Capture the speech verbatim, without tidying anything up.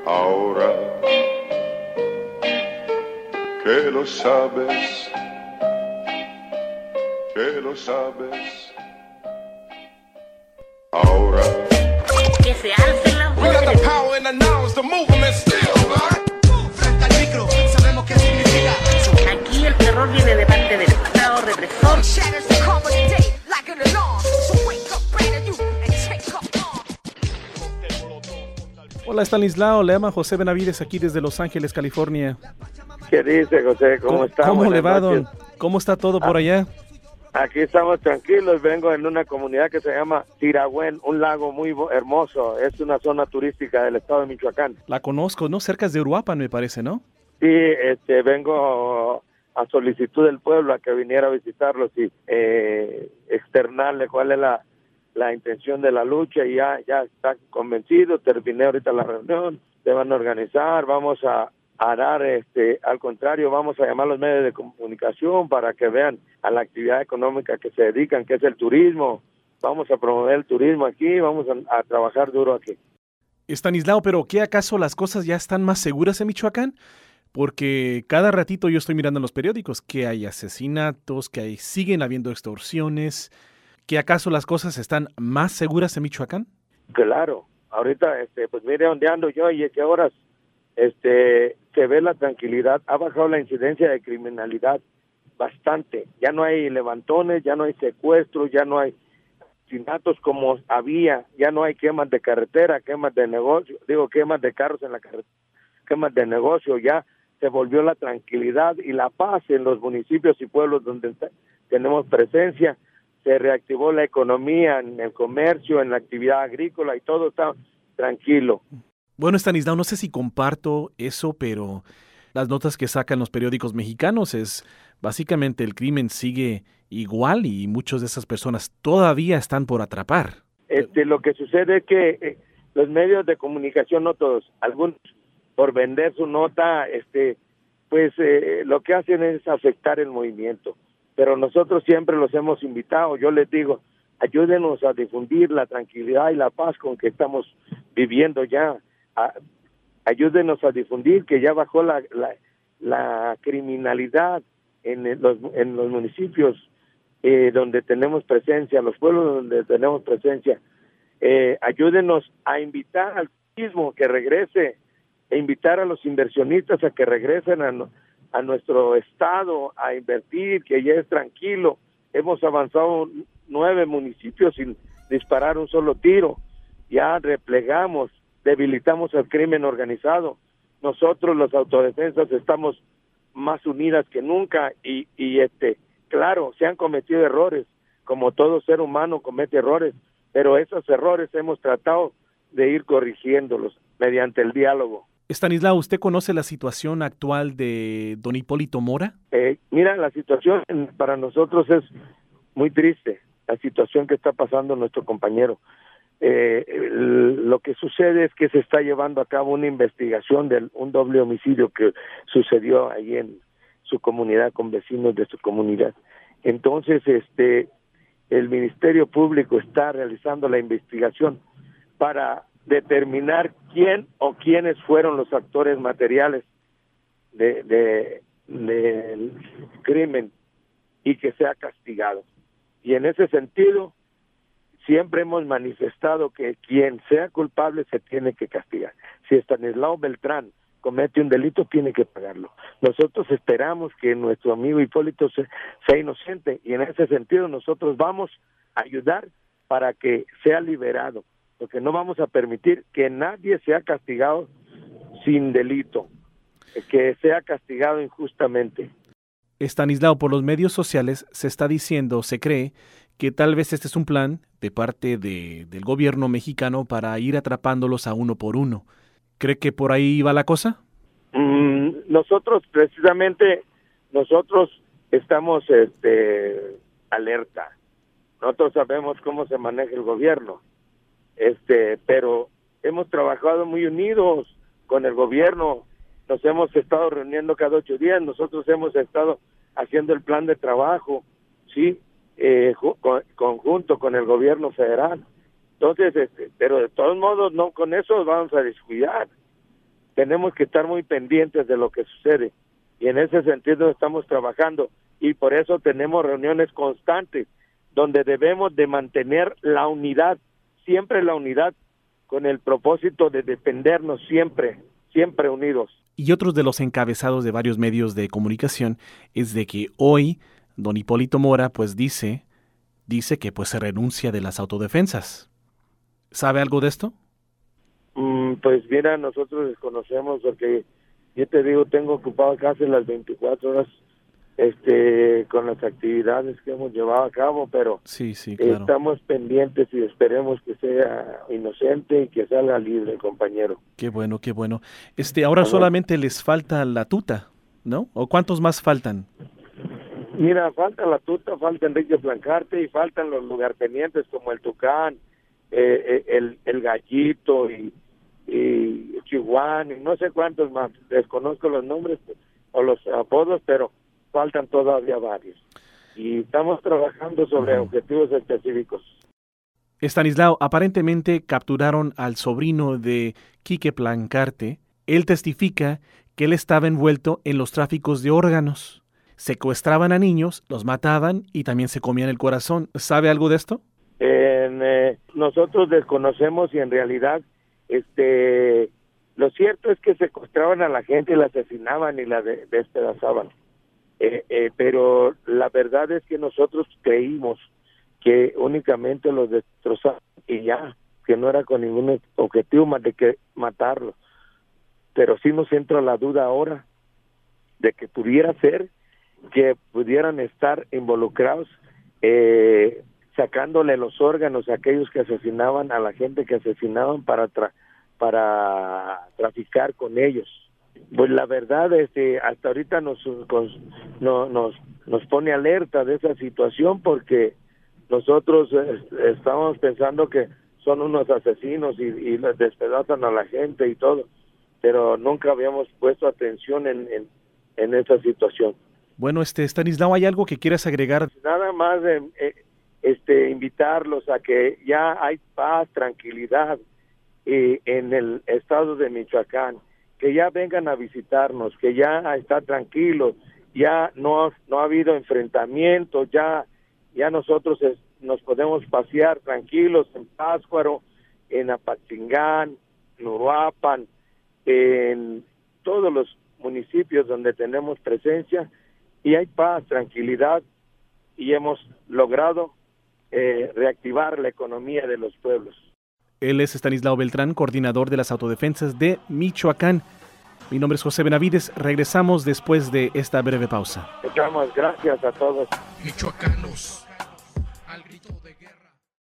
Ahora que lo sabes, que lo sabes, ahora que se alcen las voces. Frente al micro, sabemos qué significa. Aquí el terror viene de parte del Estado represor. Hola Estanislao, le llama José Benavides aquí desde Los Ángeles, California. ¿Qué dice, José? ¿Cómo, ¿Cómo está? ¿Cómo Buenas le va, noches. don? ¿Cómo está todo por Ah, allá? Aquí estamos tranquilos. Vengo en una comunidad que se llama Tiragüen, un lago muy bo- hermoso. Es una zona turística del estado de Michoacán. La conozco, ¿no? Cerca de Uruapan, me parece, ¿no? Sí, este, vengo a solicitud del pueblo a que viniera a visitarlos y eh, externarle cuál es la, la intención de la lucha. Y ya, ya está convencido. Terminé ahorita la reunión. Se van a organizar. Vamos a a dar, este, al contrario, vamos a llamar a los medios de comunicación para que vean a la actividad económica que se dedican, que es el turismo. Vamos a promover el turismo aquí, vamos a, a trabajar duro aquí. Estanislao, ¿pero qué acaso las cosas ya están más seguras en Michoacán? Porque cada ratito yo estoy mirando en los periódicos que hay asesinatos, que hay, siguen habiendo extorsiones. ¿Que acaso las cosas están más seguras en Michoacán? Claro, ahorita, este, pues mire dónde ando yo y a qué horas este, se ve la tranquilidad. Ha bajado la incidencia de criminalidad bastante. Ya no hay levantones, ya no hay secuestros, ya no hay asesinatos como había, ya no hay quemas de carretera, quemas de negocio, digo quemas de carros en la carretera, quemas de negocio. Ya se volvió la tranquilidad y la paz en los municipios y pueblos donde tenemos presencia. Se reactivó la economía, en el comercio, en la actividad agrícola y todo está tranquilo. Bueno, Estanislao, no sé si comparto eso, pero las notas que sacan los periódicos mexicanos es básicamente el crimen sigue igual y muchas de esas personas todavía están por atrapar. Este, lo que sucede es que eh, los medios de comunicación, no todos, algunos por vender su nota, este, pues eh, lo que hacen es afectar el movimiento. Pero nosotros siempre los hemos invitado. Yo les digo, ayúdenos a difundir la tranquilidad y la paz con que estamos viviendo ya. A, ayúdenos a difundir que ya bajó la, la, la criminalidad en los, en los municipios eh, donde tenemos presencia, los pueblos donde tenemos presencia. Eh, ayúdenos a invitar al turismo que regrese, e invitar a los inversionistas a que regresen a, a nuestro estado a invertir, que ya es tranquilo. Hemos avanzado nueve municipios sin disparar un solo tiro. Ya replegamos, debilitamos al crimen organizado. Nosotros, los autodefensas, estamos más unidas que nunca y, y este, claro, se han cometido errores, como todo ser humano comete errores, pero esos errores hemos tratado de ir corrigiéndolos mediante el diálogo. Estanislao, ¿usted conoce la situación actual de don Hipólito Mora? Eh, mira, la situación para nosotros es muy triste, la situación que está pasando nuestro compañero. Eh, el, lo que sucede es que se está llevando a cabo una investigación de un doble homicidio que sucedió ahí en su comunidad, con vecinos de su comunidad. Entonces, este, el Ministerio Público está realizando la investigación para determinar quién o quiénes fueron los actores materiales de, de, del crimen y que sea castigado. Y en ese sentido, siempre hemos manifestado que quien sea culpable se tiene que castigar. Si Estanislao Beltrán comete un delito, tiene que pagarlo. Nosotros esperamos que nuestro amigo Hipólito se, sea inocente y en ese sentido nosotros vamos a ayudar para que sea liberado, porque no vamos a permitir que nadie sea castigado sin delito, que sea castigado injustamente. Estanislao, por los medios sociales se está diciendo, se cree, que tal vez este es un plan de parte de, del gobierno mexicano para ir atrapándolos a uno por uno. ¿Cree que por ahí va la cosa? Mm, nosotros, precisamente, nosotros estamos este, alerta. Nosotros sabemos cómo se maneja el gobierno, este, pero hemos trabajado muy unidos con el gobierno. Nos hemos estado reuniendo cada ocho días. Nosotros hemos estado haciendo el plan de trabajo, sí, eh, ju- con, conjunto con el gobierno federal. Entonces, este, pero de todos modos, no con eso vamos a descuidar. tenemos que estar muy pendientes de lo que sucede, y en ese sentido estamos trabajando, y por eso tenemos reuniones constantes donde debemos de mantener la unidad, siempre la unidad, con el propósito de defendernos siempre, siempre unidos. Y otros de los encabezados de varios medios de comunicación es de que hoy don Hipólito Mora pues dice, dice que pues se renuncia de las autodefensas. ¿Sabe algo de esto? Mm, pues mira, nosotros desconocemos porque yo te digo, tengo ocupado casi las veinticuatro horas este con las actividades que hemos llevado a cabo, pero sí, sí, claro. Estamos pendientes y esperemos que sea inocente y que salga libre, compañero. Qué bueno, qué bueno. Este, ahora solamente les falta la tuta, ¿no? ¿O cuántos más faltan? Mira, falta la tuta, falta Enrique Plancarte y faltan los lugartenientes como el Tucán, eh, el, el Gallito y, y Chihuahua, y no sé cuántos más, desconozco los nombres o los apodos, pero faltan todavía varios. Y estamos trabajando sobre uh-huh. objetivos específicos. Estanislao, aparentemente capturaron al sobrino de Quique Plancarte. Él testifica que él estaba envuelto en los tráficos de órganos. Secuestraban a niños, los mataban y también se comían el corazón. ¿Sabe algo de esto? En, eh, nosotros desconocemos y en realidad este lo cierto es que secuestraban a la gente y la asesinaban y la de, despedazaban. Eh, eh, pero la verdad es que nosotros creímos que únicamente los destrozaban y ya, que no era con ningún objetivo más de que matarlos. Pero sí nos entra la duda ahora de que pudiera ser que pudieran estar involucrados eh, sacándole los órganos a aquellos que asesinaban, a la gente que asesinaban para tra- para traficar con ellos. Pues la verdad, este, hasta ahorita nos, con, no, nos nos pone alerta de esa situación porque nosotros eh, estamos pensando que son unos asesinos y, y les despedazan a la gente y todo, pero nunca habíamos puesto atención en, en, en esa situación. Bueno, este Estanislao, ¿hay algo que quieras agregar? Nada más eh, eh, este, invitarlos a que ya hay paz, tranquilidad eh, en el estado de Michoacán, que ya vengan a visitarnos, que ya está tranquilo, ya no, no ha habido enfrentamientos, ya, ya nosotros es, nos podemos pasear tranquilos en Pátzcuaro, en Apatzingán, en Uruapan, en todos los municipios donde tenemos presencia, y hay paz, tranquilidad, y hemos logrado eh, reactivar la economía de los pueblos. Él es Estanislao Beltrán, coordinador de las autodefensas de Michoacán. Mi nombre es José Benavides. Regresamos después de esta breve pausa. Muchas gracias a todos. Michoacanos.